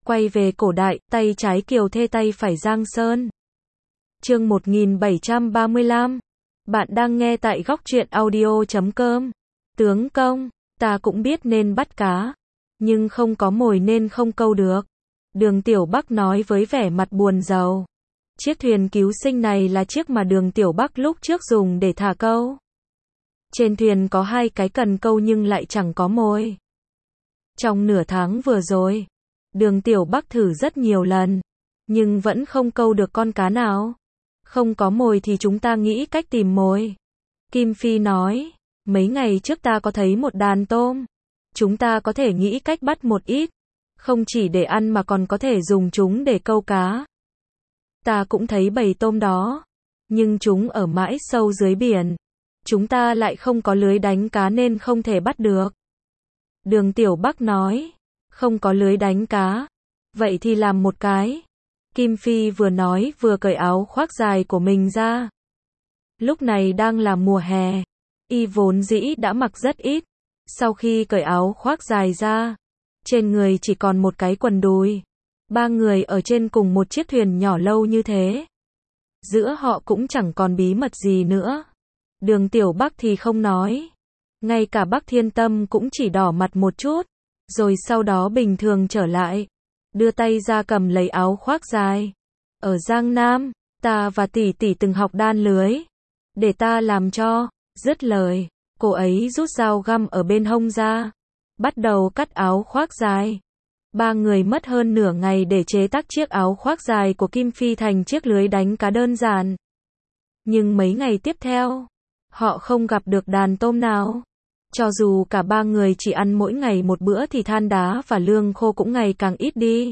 Quay về cổ đại, tay trái Kiều Thê tay phải Giang Sơn. Chương 1735. Bạn đang nghe tại góc truyện audio.com. Tướng công, ta cũng biết nên bắt cá, nhưng không có mồi nên không câu được. Đường Tiểu Bắc nói với vẻ mặt buồn rầu. Chiếc thuyền cứu sinh này là chiếc mà Đường Tiểu Bắc lúc trước dùng để thả câu. Trên thuyền có 2 cái cần câu nhưng lại chẳng có mồi. Trong nửa tháng vừa rồi, Đường Tiểu Bắc thử rất nhiều lần, nhưng vẫn không câu được con cá nào. Không có mồi thì chúng ta nghĩ cách tìm mồi. Kim Phi nói, mấy ngày trước ta có thấy một đàn tôm. Chúng ta có thể nghĩ cách bắt một ít, không chỉ để ăn mà còn có thể dùng chúng để câu cá. Ta cũng thấy bầy tôm đó, nhưng chúng ở mãi sâu dưới biển. Chúng ta lại không có lưới đánh cá nên không thể bắt được. Đường Tiểu Bắc nói, không có lưới đánh cá, vậy thì làm một cái. Kim Phi vừa nói vừa cởi áo khoác dài của mình ra. Lúc này đang là mùa hè, y vốn dĩ đã mặc rất ít. Sau khi cởi áo khoác dài ra, trên người chỉ còn một cái quần đùi. 3 người ở trên cùng một chiếc thuyền nhỏ lâu như thế, giữa họ cũng chẳng còn bí mật gì nữa. Đường Tiểu Bắc thì không nói, ngay cả Bắc Thiên Tâm cũng chỉ đỏ mặt một chút, rồi sau đó bình thường trở lại, đưa tay ra cầm lấy áo khoác dài. Ở Giang Nam, ta và tỷ tỷ từng học đan lưới, để ta làm cho. Dứt lời, cô ấy rút dao găm ở bên hông ra, bắt đầu cắt áo khoác dài. 3 người mất hơn nửa ngày để chế tác chiếc áo khoác dài của Kim Phi thành chiếc lưới đánh cá đơn giản. Nhưng mấy ngày tiếp theo, họ không gặp được đàn tôm nào. Cho dù cả 3 người chỉ ăn mỗi ngày một bữa thì than đá và lương khô cũng ngày càng ít đi.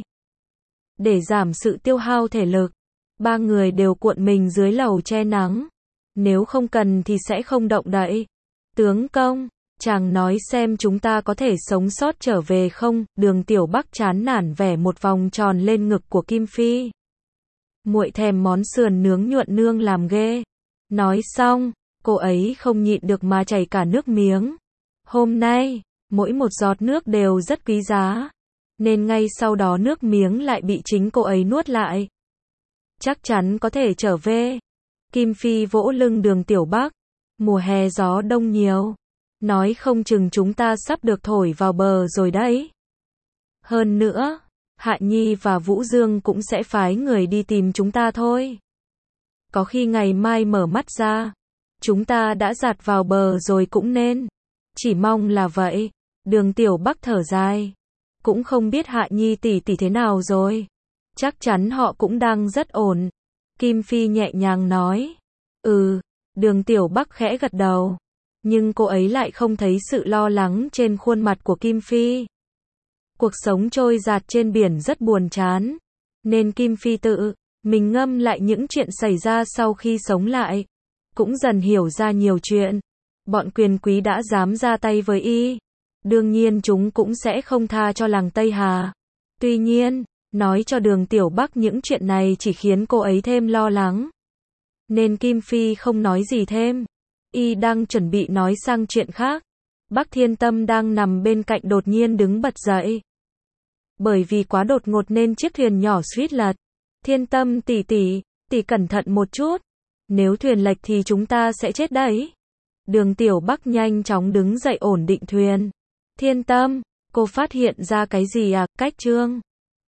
Để giảm sự tiêu hao thể lực, 3 người đều cuộn mình dưới lầu che nắng. Nếu không cần thì sẽ không động đậy. Tướng công, chàng nói xem chúng ta có thể sống sót trở về không? Đường Tiểu Bắc chán nản vẽ một vòng tròn lên ngực của Kim Phi. Muội thèm món sườn nướng nhuận nương làm ghê. Nói xong, cô ấy không nhịn được mà chảy cả nước miếng. Hôm nay, mỗi một giọt nước đều rất quý giá, nên ngay sau đó nước miếng lại bị chính cô ấy nuốt lại. Chắc chắn có thể trở về. Kim Phi vỗ lưng Đường Tiểu Bắc. Mùa hè gió đông nhiều, nói không chừng chúng ta sắp được thổi vào bờ rồi đấy. Hơn nữa, Hạ Nhi và Vũ Dương cũng sẽ phái người đi tìm chúng ta thôi. Có khi ngày mai mở mắt ra, chúng ta đã dạt vào bờ rồi cũng nên. Chỉ mong là vậy. Đường Tiểu Bắc thở dài. Cũng không biết Hạ Nhi tỷ tỷ thế nào rồi. Chắc chắn họ cũng đang rất ổn. Kim Phi nhẹ nhàng nói. Đường Tiểu Bắc khẽ gật đầu. Nhưng cô ấy lại không thấy sự lo lắng trên khuôn mặt của Kim Phi. Cuộc sống trôi dạt trên biển rất buồn chán, nên Kim Phi tự mình ngâm lại những chuyện xảy ra sau khi sống lại. Cũng dần hiểu ra nhiều chuyện. Bọn quyền quý đã dám ra tay với y, đương nhiên chúng cũng sẽ không tha cho làng Tây Hà. Tuy nhiên, nói cho Đường Tiểu Bắc những chuyện này chỉ khiến cô ấy thêm lo lắng, nên Kim Phi không nói gì thêm. Y đang chuẩn bị nói sang chuyện khác, Bắc Thiên Tâm đang nằm bên cạnh đột nhiên đứng bật dậy. Bởi vì quá đột ngột nên chiếc thuyền nhỏ suýt lật. Thiên Tâm tỷ tỷ cẩn thận một chút, nếu thuyền lệch thì chúng ta sẽ chết đấy. Đường Tiểu Bắc nhanh chóng đứng dậy ổn định thuyền. Thiên Tâm, cô phát hiện ra cái gì à? Cách chương